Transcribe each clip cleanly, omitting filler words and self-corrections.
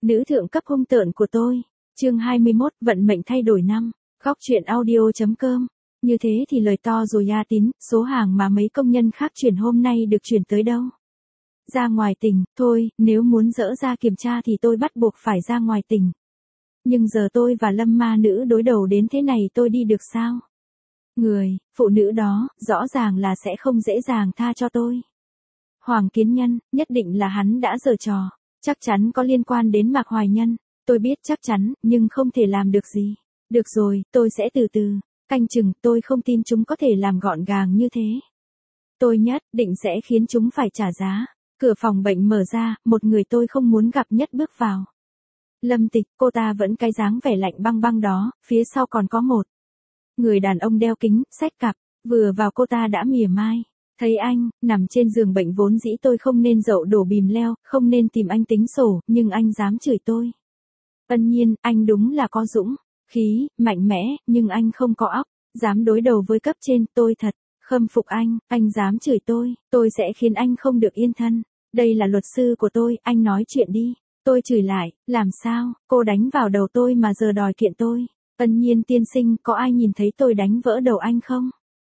Nữ thượng cấp hung tợn của tôi. Chương 21, vận mệnh thay đổi năm. Góc truyện audio.com. Như thế thì lời to rồi ya Tín, số hàng mà mấy công nhân khác chuyển hôm nay được chuyển tới đâu? Ra ngoài tỉnh, thôi, nếu muốn dỡ ra kiểm tra thì tôi bắt buộc phải ra ngoài tỉnh. Nhưng giờ tôi và Lâm ma nữ đối đầu đến thế này tôi đi được sao? Phụ nữ đó, rõ ràng là sẽ không dễ dàng tha cho tôi. Hoàng Kiến Nhân, nhất định là hắn đã giở trò, chắc chắn có liên quan đến Mạc Hoài Nhân, tôi biết chắc chắn, nhưng không thể làm được gì. Được rồi, tôi sẽ từ từ, canh chừng, tôi không tin chúng có thể làm gọn gàng như thế. Tôi nhất định sẽ khiến chúng phải trả giá. Cửa phòng bệnh mở ra, một người tôi không muốn gặp nhất bước vào. Lâm Tịch, cô ta vẫn cái dáng vẻ lạnh băng băng đó, phía sau còn có một người đàn ông đeo kính, xách cặp, vừa vào cô ta đã mỉa mai. Thấy anh, nằm trên giường bệnh vốn dĩ tôi không nên dậu đổ bìm leo, không nên tìm anh tính sổ, nhưng anh dám chửi tôi. Ân Nhiên, anh đúng là có dũng khí, mạnh mẽ, nhưng anh không có óc, dám đối đầu với cấp trên, tôi thật khâm phục anh dám chửi tôi sẽ khiến anh không được yên thân. Đây là luật sư của tôi, anh nói chuyện đi. Tôi chửi lại, làm sao, cô đánh vào đầu tôi mà giờ đòi kiện tôi. Ân Nhiên tiên sinh, có ai nhìn thấy tôi đánh vỡ đầu anh không?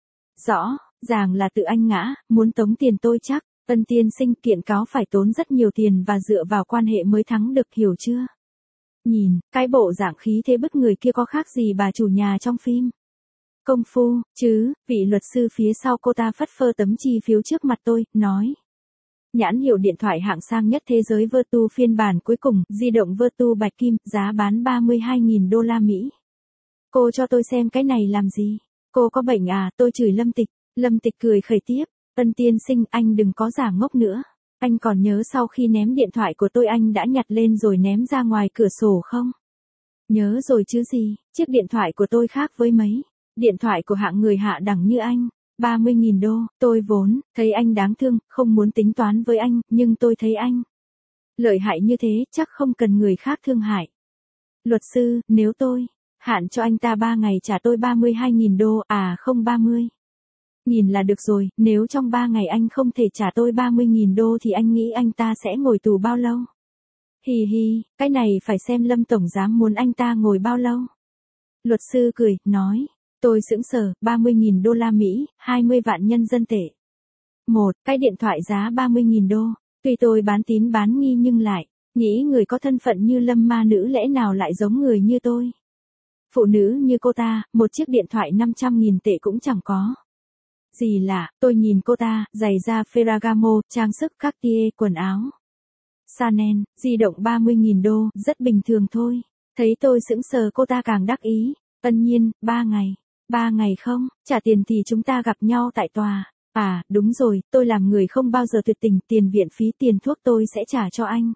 Rõ ràng là tự anh ngã, muốn tống tiền tôi chắc. Ân tiên sinh, kiện cáo phải tốn rất nhiều tiền và dựa vào quan hệ mới thắng được, hiểu chưa? Nhìn, cái bộ dạng khí thế bức người kia có khác gì bà chủ nhà trong phim Công Phu, chứ? Vị luật sư phía sau cô ta phất phơ tấm chi phiếu trước mặt tôi, nói. Nhãn hiệu điện thoại hạng sang nhất thế giới Vertu phiên bản cuối cùng, di động Vertu bạch kim, giá bán 32.000 đô la Mỹ. Cô cho tôi xem cái này làm gì? Cô có bệnh à? Tôi chửi Lâm Tịch. Lâm Tịch cười khẩy tiếp. Ân tiên sinh, anh đừng có giả ngốc nữa. Anh còn nhớ sau khi ném điện thoại của tôi anh đã nhặt lên rồi ném ra ngoài cửa sổ không? Nhớ rồi chứ gì, chiếc điện thoại của tôi khác với mấy điện thoại của hạng người hạ đẳng như anh. 30.000 đô, tôi vốn thấy anh đáng thương, không muốn tính toán với anh, nhưng tôi thấy anh lợi hại như thế, chắc không cần người khác thương hại. Luật sư, nếu tôi hạn cho anh ta 3 ngày trả tôi 32.000 đô, à không 30. Nhìn là được rồi, nếu trong 3 ngày anh không thể trả tôi 30.000 đô thì anh nghĩ anh ta sẽ ngồi tù bao lâu? Hì hì, cái này phải xem Lâm Tổng Giám muốn anh ta ngồi bao lâu. Luật sư cười, nói. Tôi sững sờ, 30.000 đô la Mỹ, 20 vạn nhân dân tệ. Cái điện thoại giá 30.000 đô. Tuy tôi bán tín bán nghi nhưng lại nghĩ người có thân phận như Lâm ma nữ lẽ nào lại giống người như tôi. Phụ nữ như cô ta, một chiếc điện thoại 500.000 tệ cũng chẳng có. Gì lạ, tôi nhìn cô ta, giày da Ferragamo, trang sức Cartier, quần áo Chanel, di động 30.000 đô, rất bình thường thôi. Thấy tôi sững sờ cô ta càng đắc ý. Ân Nhiên, 3 ngày. 3 ngày không, trả tiền thì chúng ta gặp nhau tại tòa. À, đúng rồi, tôi làm người không bao giờ tuyệt tình, tiền viện phí tiền thuốc tôi sẽ trả cho anh.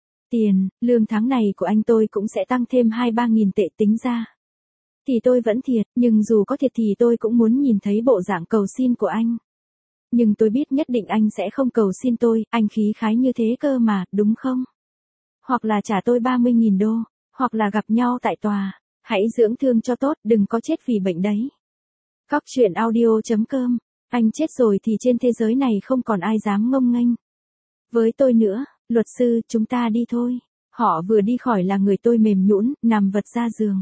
Lương tháng này của anh tôi cũng sẽ tăng thêm 2-3.000 tệ tính ra. Thì tôi vẫn thiệt, nhưng dù có thiệt thì tôi cũng muốn nhìn thấy bộ dạng cầu xin của anh. Nhưng tôi biết nhất định anh sẽ không cầu xin tôi, anh khí khái như thế cơ mà, đúng không? Hoặc là trả tôi 30.000 đô, hoặc là gặp nhau tại tòa. Hãy dưỡng thương cho tốt, đừng có chết vì bệnh đấy. Góc truyện audio.com. Anh chết rồi thì trên thế giới này không còn ai dám ngông nghênh với tôi nữa. Luật sư, chúng ta đi thôi. Họ vừa đi khỏi là người tôi mềm nhũn, nằm vật ra giường.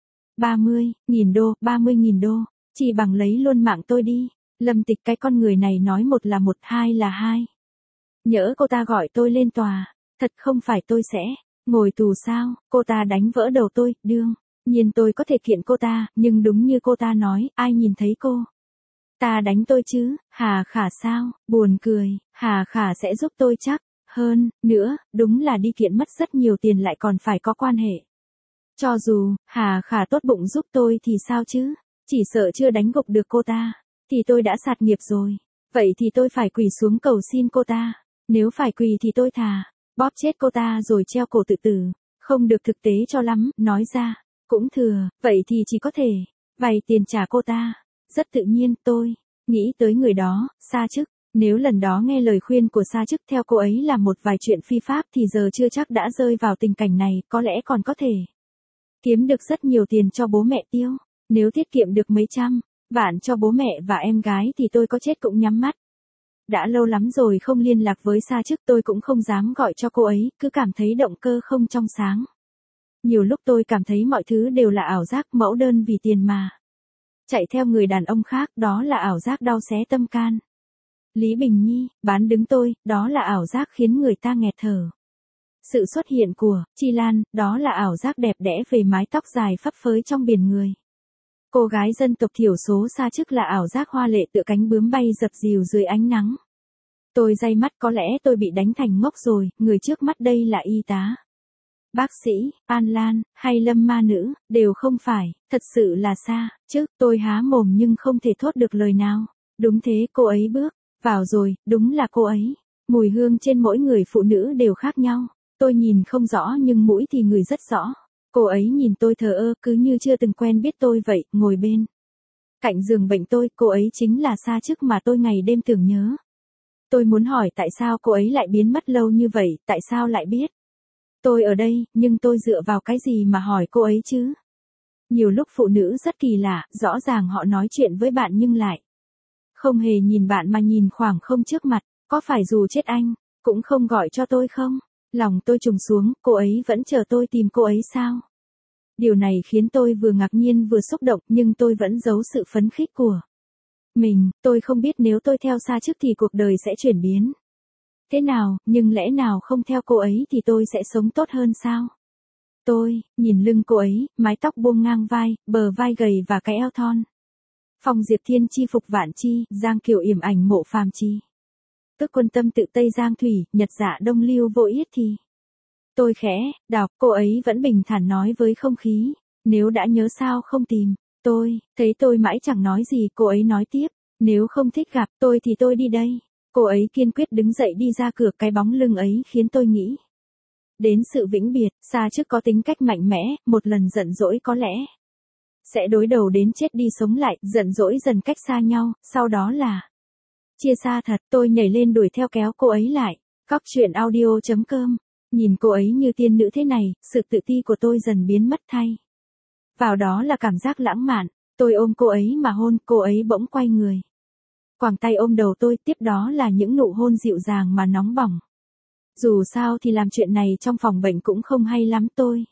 30.000 đô, 30.000 đô, chỉ bằng lấy luôn mạng tôi đi. Lâm Tịch, cái con người này nói 1 là 1, 2 là 2. Nhỡ cô ta gọi tôi lên tòa, thật không phải tôi sẽ ngồi tù sao? Cô ta đánh vỡ đầu tôi, đương nhiên tôi có thể kiện cô ta, nhưng đúng như cô ta nói, ai nhìn thấy cô ta đánh tôi chứ? Hà Khả sao? Buồn cười, Hà Khả sẽ giúp tôi chắc. Hơn nữa, đúng là đi kiện mất rất nhiều tiền lại còn phải có quan hệ. Cho dù Hà Khả tốt bụng giúp tôi thì sao chứ? Chỉ sợ chưa đánh gục được cô ta thì tôi đã sạt nghiệp rồi. Vậy thì tôi phải quỳ xuống cầu xin cô ta. Nếu phải quỳ thì tôi thà bóp chết cô ta rồi treo cổ tự tử. Không được thực tế cho lắm, nói ra cũng thừa, vậy thì chỉ có thể vay tiền trả cô ta. Rất tự nhiên, tôi nghĩ tới người đó, Sa Chức. Nếu lần đó nghe lời khuyên của Sa Chức theo cô ấy làm một vài chuyện phi pháp thì giờ chưa chắc đã rơi vào tình cảnh này, có lẽ còn có thể kiếm được rất nhiều tiền cho bố mẹ tiêu. Nếu tiết kiệm được mấy trăm vạn cho bố mẹ và em gái thì tôi có chết cũng nhắm mắt. Đã lâu lắm rồi không liên lạc với Sa Chức, tôi cũng không dám gọi cho cô ấy, cứ cảm thấy động cơ không trong sáng. Nhiều lúc tôi cảm thấy mọi thứ đều là ảo giác, mẫu đơn vì tiền mà. Chạy theo người đàn ông khác, đó là ảo giác đau xé tâm can. Lý Bình Nhi, bán đứng tôi, đó là ảo giác khiến người ta nghẹt thở. Sự xuất hiện của Chi Lan, đó là ảo giác đẹp đẽ về mái tóc dài phấp phới trong biển người. Cô gái dân tộc thiểu số Sa Chức là ảo giác hoa lệ tựa cánh bướm bay dập dìu dưới ánh nắng. Tôi day mắt, có lẽ tôi bị đánh thành ngốc rồi, người trước mắt đây là y tá, bác sĩ, An Lan, hay Lâm ma nữ, đều không phải, thật sự là Sa Chức. Tôi há mồm nhưng không thể thốt được lời nào. Đúng thế, cô ấy bước vào rồi, đúng là cô ấy. Mùi hương trên mỗi người phụ nữ đều khác nhau. Tôi nhìn không rõ nhưng mũi thì ngửi rất rõ. Cô ấy nhìn tôi thờ ơ, cứ như chưa từng quen biết tôi vậy, ngồi bên cạnh giường bệnh tôi, cô ấy chính là Sa Chức mà tôi ngày đêm tưởng nhớ. Tôi muốn hỏi tại sao cô ấy lại biến mất lâu như vậy, tại sao lại biết tôi ở đây, nhưng tôi dựa vào cái gì mà hỏi cô ấy chứ? Nhiều lúc phụ nữ rất kỳ lạ, rõ ràng họ nói chuyện với bạn nhưng lại không hề nhìn bạn mà nhìn khoảng không trước mặt, có phải dù chết anh cũng không gọi cho tôi không? Lòng tôi trùng xuống, cô ấy vẫn chờ tôi tìm cô ấy sao? Điều này khiến tôi vừa ngạc nhiên vừa xúc động, nhưng tôi vẫn giấu sự phấn khích của mình. Tôi không biết nếu tôi theo Sa Chức thì cuộc đời sẽ chuyển biến thế nào, nhưng lẽ nào không theo cô ấy thì tôi sẽ sống tốt hơn sao? Tôi nhìn lưng cô ấy, mái tóc buông ngang vai, bờ vai gầy và cái eo thon. Phong Diệp Thiên chi phục vạn chi, Giang Kiều yểm ảnh mộ phàm chi. Tức quân tâm tự Tây Giang thủy, Nhật dạ đông lưu vô yết thì. Tôi khẽ đọc, cô ấy vẫn bình thản nói với không khí. Nếu đã nhớ sao không tìm tôi, thấy tôi mãi chẳng nói gì, cô ấy nói tiếp. Nếu không thích gặp tôi thì tôi đi đây. Cô ấy kiên quyết đứng dậy đi ra cửa, cái bóng lưng ấy khiến tôi nghĩ đến sự vĩnh biệt. Sa Chức có tính cách mạnh mẽ, một lần giận dỗi có lẽ sẽ đối đầu đến chết đi sống lại, giận dỗi dần cách xa nhau, sau đó là chia xa thật. Tôi nhảy lên đuổi theo kéo cô ấy lại. Góc truyện audio.com. Nhìn cô ấy như tiên nữ thế này, sự tự ti của tôi dần biến mất thay vào đó là cảm giác lãng mạn. Tôi ôm cô ấy mà hôn, cô ấy bỗng quay người quàng tay ôm đầu tôi, tiếp đó là những nụ hôn dịu dàng mà nóng bỏng. Dù sao thì làm chuyện này trong phòng bệnh cũng không hay lắm. Tôi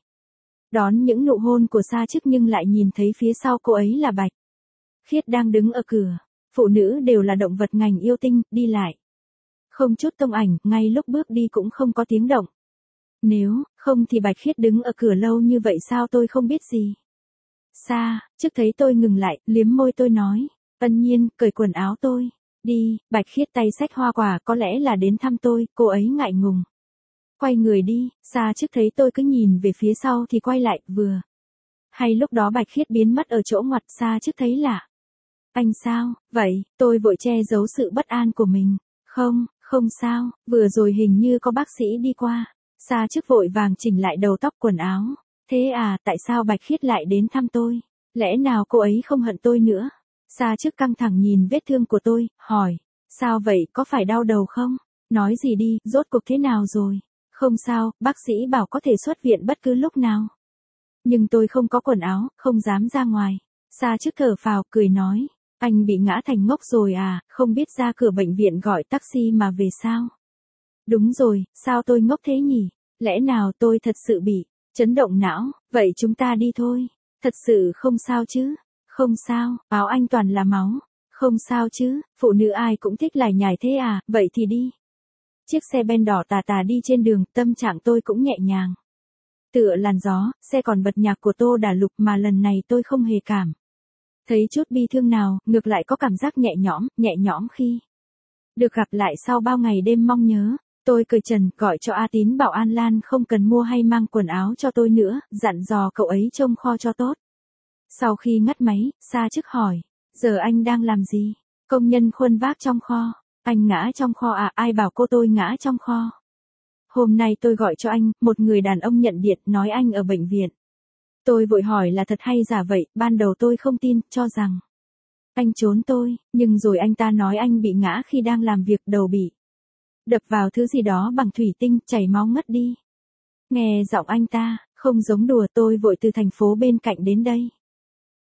đón những nụ hôn của Sa Chức nhưng lại nhìn thấy phía sau cô ấy là Bạch Khiết đang đứng ở cửa. Phụ nữ đều là động vật ngành yêu tinh, đi lại không chút tông ảnh, ngay lúc bước đi cũng không có tiếng động. Nếu không thì Bạch Khiết đứng ở cửa lâu như vậy sao tôi không biết gì. Sa Chức thấy tôi ngừng lại, liếm môi tôi nói. Ân Nhiên, cởi quần áo tôi đi. Bạch Khiết tay xách hoa quả, có lẽ là đến thăm tôi, cô ấy ngại ngùng quay người đi. Sa Chức thấy tôi cứ nhìn về phía sau thì quay lại, vừa hay lúc đó Bạch Khiết biến mất ở chỗ ngoặt. Sa Chức thấy lạ. Anh sao vậy? Tôi vội che giấu sự bất an của mình. Không sao, vừa rồi hình như có bác sĩ đi qua. Sa Chức vội vàng chỉnh lại đầu tóc quần áo. Thế à, tại sao Bạch Khiết lại đến thăm tôi? Lẽ nào cô ấy không hận tôi nữa? Sa Chức căng thẳng nhìn vết thương của tôi, hỏi. Sao vậy, có phải đau đầu không? Nói gì đi, rốt cuộc thế nào rồi? Không sao, bác sĩ bảo có thể xuất viện bất cứ lúc nào. Nhưng tôi không có quần áo, không dám ra ngoài. Sa Chức thở phào, cười nói. Anh bị ngã thành ngốc rồi à, không biết ra cửa bệnh viện gọi taxi mà về sao? Đúng rồi, sao tôi ngốc thế nhỉ? Lẽ nào tôi thật sự bị chấn động não? Vậy chúng ta đi thôi. Thật sự không sao chứ? Không sao, áo anh toàn là máu. Không sao chứ, phụ nữ ai cũng thích lải nhải thế à, vậy thì đi. Chiếc xe ben đỏ tà tà đi trên đường, tâm trạng tôi cũng nhẹ nhàng. Tựa làn gió, xe còn bật nhạc của Tô Đà Lục mà lần này tôi không hề cảm thấy chút bi thương nào, ngược lại có cảm giác nhẹ nhõm khi được gặp lại sau bao ngày đêm mong nhớ. Tôi cười trần, gọi cho A Tín bảo An Lan không cần mua hay mang quần áo cho tôi nữa, dặn dò cậu ấy trông kho cho tốt. Sau khi ngắt máy, Sa Chức hỏi, giờ anh đang làm gì? Công nhân khuân vác trong kho. Anh ngã trong kho à, ai bảo cô tôi ngã trong kho? Hôm nay tôi gọi cho anh, một người đàn ông nhận điện nói anh ở bệnh viện. Tôi vội hỏi là thật hay giả vậy, ban đầu tôi không tin, cho rằng anh trốn tôi, nhưng rồi anh ta nói anh bị ngã khi đang làm việc, đầu bị đập vào thứ gì đó bằng thủy tinh, chảy máu ngất đi. Nghe giọng anh ta, không giống đùa, tôi vội từ thành phố bên cạnh đến đây.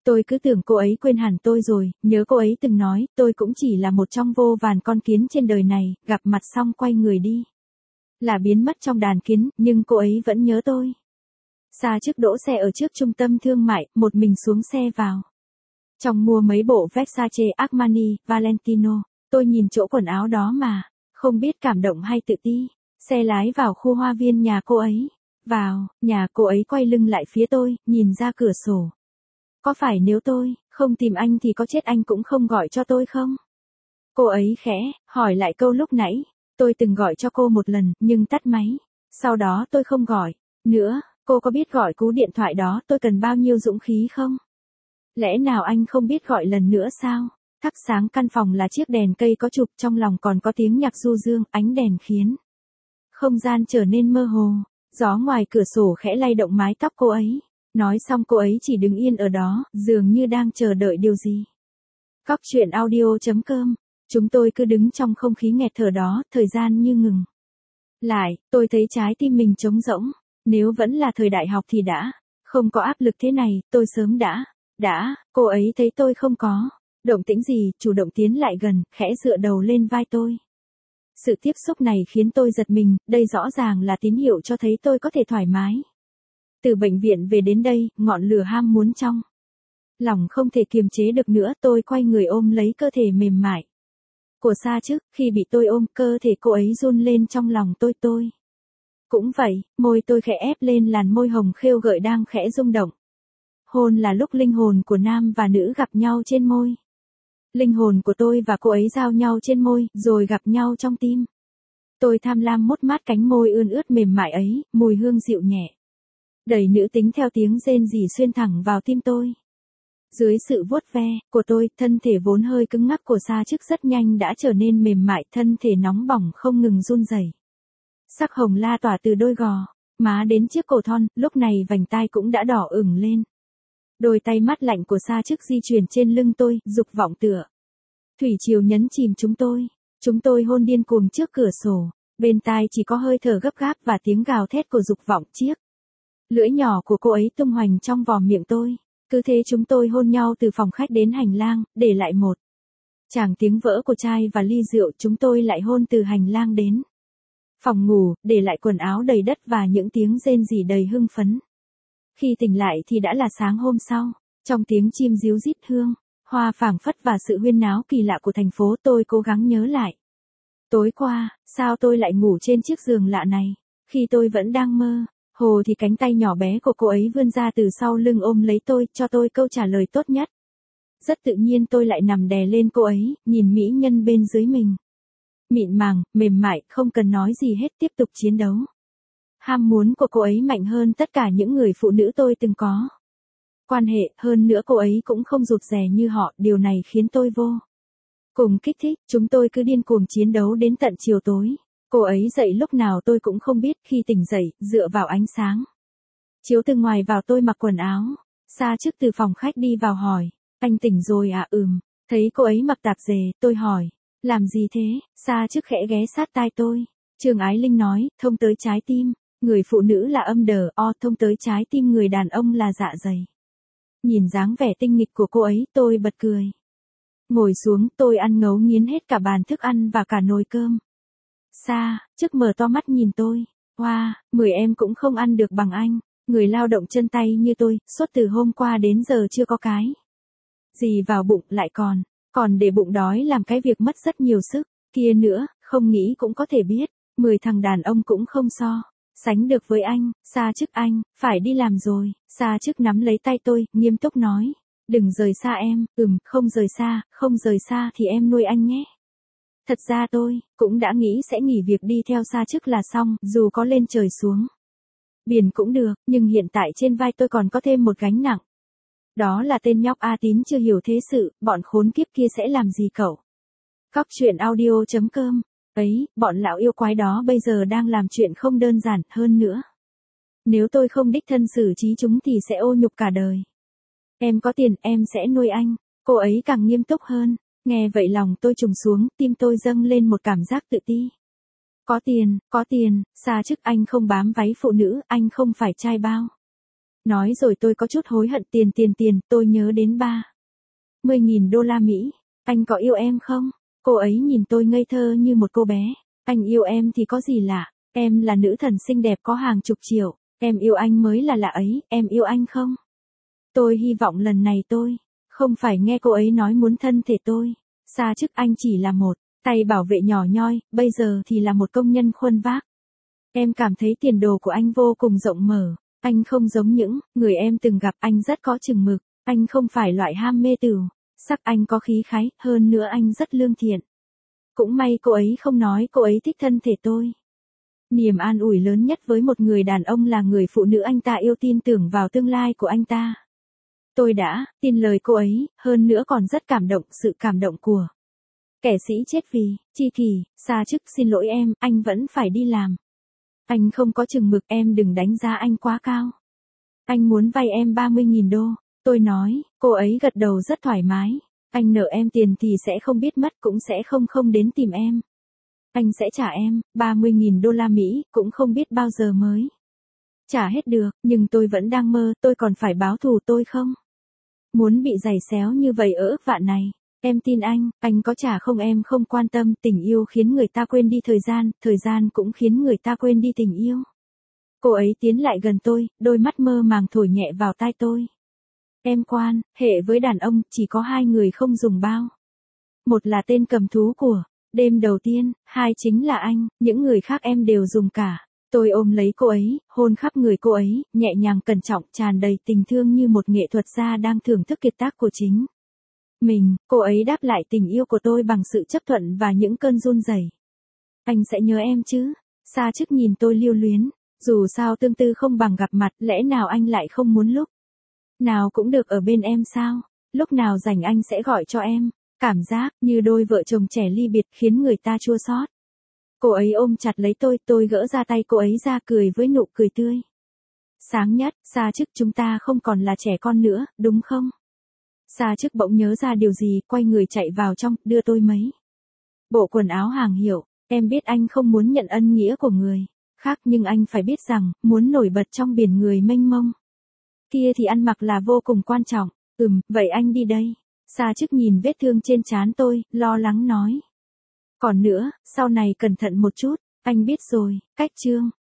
Tôi cứ tưởng cô ấy quên hẳn tôi rồi, nhớ cô ấy từng nói, tôi cũng chỉ là một trong vô vàn con kiến trên đời này, gặp mặt xong quay người đi. Là biến mất trong đàn kiến, nhưng cô ấy vẫn nhớ tôi. Sa Chức đỗ xe ở trước trung tâm thương mại, một mình xuống xe vào. Trong mua mấy bộ Versace, Armani, Valentino, tôi nhìn chỗ quần áo đó mà, không biết cảm động hay tự ti. Xe lái vào khu hoa viên nhà cô ấy. Vào, nhà cô ấy quay lưng lại phía tôi, nhìn ra cửa sổ. Có phải nếu tôi không tìm anh thì có chết anh cũng không gọi cho tôi không? Cô ấy khẽ hỏi lại câu lúc nãy. Tôi từng gọi cho cô một lần, nhưng tắt máy. Sau đó tôi không gọi nữa. Cô có biết gọi cú điện thoại đó tôi cần bao nhiêu dũng khí không? Lẽ nào anh không biết gọi lần nữa sao? Thắp sáng căn phòng là chiếc đèn cây có chụp, trong lòng còn có tiếng nhạc du dương, ánh đèn khiến không gian trở nên mơ hồ. Gió ngoài cửa sổ khẽ lay động mái tóc cô ấy. Nói xong cô ấy chỉ đứng yên ở đó, dường như đang chờ đợi điều gì. Cóc truyện audio.com. Chúng tôi cứ đứng trong không khí nghẹt thở đó, thời gian như ngừng lại, tôi thấy trái tim mình trống rỗng. Nếu vẫn là thời đại học thì đã không có áp lực thế này, tôi sớm cô ấy thấy tôi không có động tĩnh gì, chủ động tiến lại gần, khẽ dựa đầu lên vai tôi. Sự tiếp xúc này khiến tôi giật mình, đây rõ ràng là tín hiệu cho thấy tôi có thể thoải mái. Từ bệnh viện về đến đây, ngọn lửa ham muốn trong lòng không thể kiềm chế được nữa, tôi quay người ôm lấy cơ thể mềm mại của Sa Chức. Khi bị tôi ôm, cơ thể cô ấy run lên trong lòng tôi cũng vậy, môi tôi khẽ ép lên làn môi hồng khêu gợi đang khẽ rung động. Hôn là lúc linh hồn của nam và nữ gặp nhau trên môi. Linh hồn của tôi và cô ấy giao nhau trên môi, rồi gặp nhau trong tim. Tôi tham lam mút mát cánh môi ươn ướt mềm mại ấy, mùi hương dịu nhẹ, đầy nữ tính theo tiếng rên rỉ xuyên thẳng vào tim tôi. Dưới sự vuốt ve của tôi, thân thể vốn hơi cứng ngắc của Sa Chức rất nhanh đã trở nên mềm mại, thân thể nóng bỏng không ngừng run rẩy. Sắc hồng la tỏa từ đôi gò má đến chiếc cổ thon, lúc này vành tai cũng đã đỏ ửng lên. Đôi tay mát lạnh của Sa Chức di chuyển trên lưng tôi, dục vọng tựa thủy triều nhấn chìm chúng tôi. Chúng tôi hôn điên cuồng trước cửa sổ, bên tai chỉ có hơi thở gấp gáp và tiếng gào thét của dục vọng. Chiếc lưỡi nhỏ của cô ấy tung hoành trong vòm miệng tôi. Cứ thế chúng tôi hôn nhau từ phòng khách đến hành lang, để lại một tràng tiếng vỡ của chai và ly rượu. Chúng tôi lại hôn từ hành lang đến phòng ngủ, để lại quần áo đầy đất và những tiếng rên rỉ đầy hưng phấn. Khi tỉnh lại thì đã là sáng hôm sau. Trong tiếng chim ríu rít, hương hoa phảng phất và sự huyên náo kỳ lạ của thành phố, tôi cố gắng nhớ lại. Tối qua, sao tôi lại ngủ trên chiếc giường lạ này? Khi tôi vẫn đang mơ hồ thì cánh tay nhỏ bé của cô ấy vươn ra từ sau lưng ôm lấy tôi, cho tôi câu trả lời tốt nhất. Rất tự nhiên tôi lại nằm đè lên cô ấy, nhìn mỹ nhân bên dưới mình. Mịn màng, mềm mại, không cần nói gì hết, tiếp tục chiến đấu. Ham muốn của cô ấy mạnh hơn tất cả những người phụ nữ tôi từng có quan hệ, hơn nữa cô ấy cũng không rụt rè như họ, điều này khiến tôi vô cùng kích thích. Chúng tôi cứ điên cuồng chiến đấu đến tận chiều tối. Cô ấy dậy lúc nào tôi cũng không biết. Khi tỉnh dậy, dựa vào ánh sáng chiếu từ ngoài vào, tôi mặc quần áo. Sa Chức từ phòng khách đi vào hỏi, anh tỉnh rồi à? Thấy cô ấy mặc tạp dề, tôi hỏi, làm gì thế? Sa Chức khẽ ghé sát tai tôi. Trương Ái Linh nói, thông tới trái tim người phụ nữ là âm đờ o, thông tới trái tim người đàn ông là dạ dày. Nhìn dáng vẻ tinh nghịch của cô ấy, tôi bật cười. Ngồi xuống, tôi ăn ngấu nghiến hết cả bàn thức ăn và cả nồi cơm. Sa Chức mở to mắt nhìn tôi. Wow, 10 em cũng không ăn được bằng anh. Người lao động chân tay như tôi, suốt từ hôm qua đến giờ chưa có cái gì vào bụng, lại còn để bụng đói làm cái việc mất rất nhiều sức. Kia nữa, không nghĩ cũng có thể biết, 10 thằng đàn ông cũng không so sánh được với anh. Sa Chức, anh phải đi làm rồi. Sa Chức nắm lấy tay tôi, nghiêm túc nói, đừng rời xa em. Không rời xa thì em nuôi anh nhé. Thật ra tôi cũng đã nghĩ sẽ nghỉ việc đi theo Sa Chức là xong, dù có lên trời xuống biển cũng được, nhưng hiện tại trên vai tôi còn có thêm một gánh nặng. Đó là tên nhóc A Tín chưa hiểu thế sự, bọn khốn kiếp kia sẽ làm gì cậu? Cóc truyện audio.com. Ấy, bọn lão yêu quái đó bây giờ đang làm chuyện không đơn giản. Hơn nữa, nếu tôi không đích thân xử trí chúng thì sẽ ô nhục cả đời. Em có tiền, em sẽ nuôi anh. Cô ấy càng nghiêm túc hơn. Nghe vậy lòng tôi trùng xuống, tim tôi dâng lên một cảm giác tự ti. Có tiền. Sa Chức, anh không bám váy phụ nữ, anh không phải trai bao. Nói rồi tôi có chút hối hận tiền, tôi nhớ đến 30.000 đô la Mỹ. Anh có yêu em không? Cô ấy nhìn tôi ngây thơ như một cô bé. Anh yêu em thì có gì lạ, em là nữ thần xinh đẹp có hàng chục triệu, em yêu anh mới là lạ ấy, em yêu anh không? Tôi hy vọng lần này tôi không phải nghe cô ấy nói muốn thân thể tôi. Xa chức anh chỉ là một tay bảo vệ nhỏ nhoi, bây giờ thì là một công nhân khuân vác. Em cảm thấy tiền đồ của anh vô cùng rộng mở. Anh không giống những người em từng gặp, anh rất có chừng mực. Anh không phải loại ham mê tửu sắc, anh có khí khái, hơn nữa anh rất lương thiện. Cũng may cô ấy không nói cô ấy thích thân thể tôi. Niềm an ủi lớn nhất với một người đàn ông là người phụ nữ anh ta yêu tin tưởng vào tương lai của anh ta. Tôi đã tin lời cô ấy, hơn nữa còn rất cảm động sự cảm động của kẻ sĩ chết vì chi kỷ. Xa chức xin lỗi em, anh vẫn phải đi làm. Anh không có chừng mực, em đừng đánh giá anh quá cao. Anh muốn vay em 30.000 đô. Tôi nói, cô ấy gật đầu rất thoải mái. Anh nợ em tiền thì sẽ không biết mất, cũng sẽ không đến tìm em. Anh sẽ trả em 30.000 đô la Mỹ, cũng không biết bao giờ mới trả hết được, nhưng tôi vẫn đang mơ, tôi còn phải báo thù, tôi không muốn bị giày xéo như vậy ở ức vạn này. Em tin anh có trả không em không quan tâm, tình yêu khiến người ta quên đi thời gian cũng khiến người ta quên đi tình yêu. Cô ấy tiến lại gần tôi, đôi mắt mơ màng thổi nhẹ vào tai tôi. Em quan hệ với đàn ông, chỉ có hai người không dùng bao. Một là tên cầm thú của đêm đầu tiên, hai chính là anh, những người khác em đều dùng cả. Tôi ôm lấy cô ấy, hôn khắp người cô ấy, nhẹ nhàng cẩn trọng, tràn đầy tình thương như một nghệ thuật gia đang thưởng thức kiệt tác của chính mình. Cô ấy đáp lại tình yêu của tôi bằng sự chấp thuận và những cơn run rẩy. Anh sẽ nhớ em chứ? Xa chức nhìn tôi lưu luyến. Dù sao tương tư không bằng gặp mặt, lẽ nào anh lại không muốn lúc nào cũng được ở bên em sao? Lúc nào rảnh anh sẽ gọi cho em. Cảm giác như đôi vợ chồng trẻ ly biệt khiến người ta chua xót. Cô ấy ôm chặt lấy tôi gỡ ra tay cô ấy ra, cười với nụ cười tươi sáng nhất. Xa chức, chúng ta không còn là trẻ con nữa, đúng không? Xa chức bỗng nhớ ra điều gì, quay người chạy vào trong, đưa tôi mấy bộ quần áo hàng hiệu. Em biết anh không muốn nhận ân nghĩa của người khác, nhưng anh phải biết rằng, muốn nổi bật trong biển người mênh mông kia thì ăn mặc là vô cùng quan trọng. Vậy anh đi đây. Xa chức nhìn vết thương trên trán tôi, lo lắng nói. Còn nữa, sau này cẩn thận một chút. Anh biết rồi. Cách chương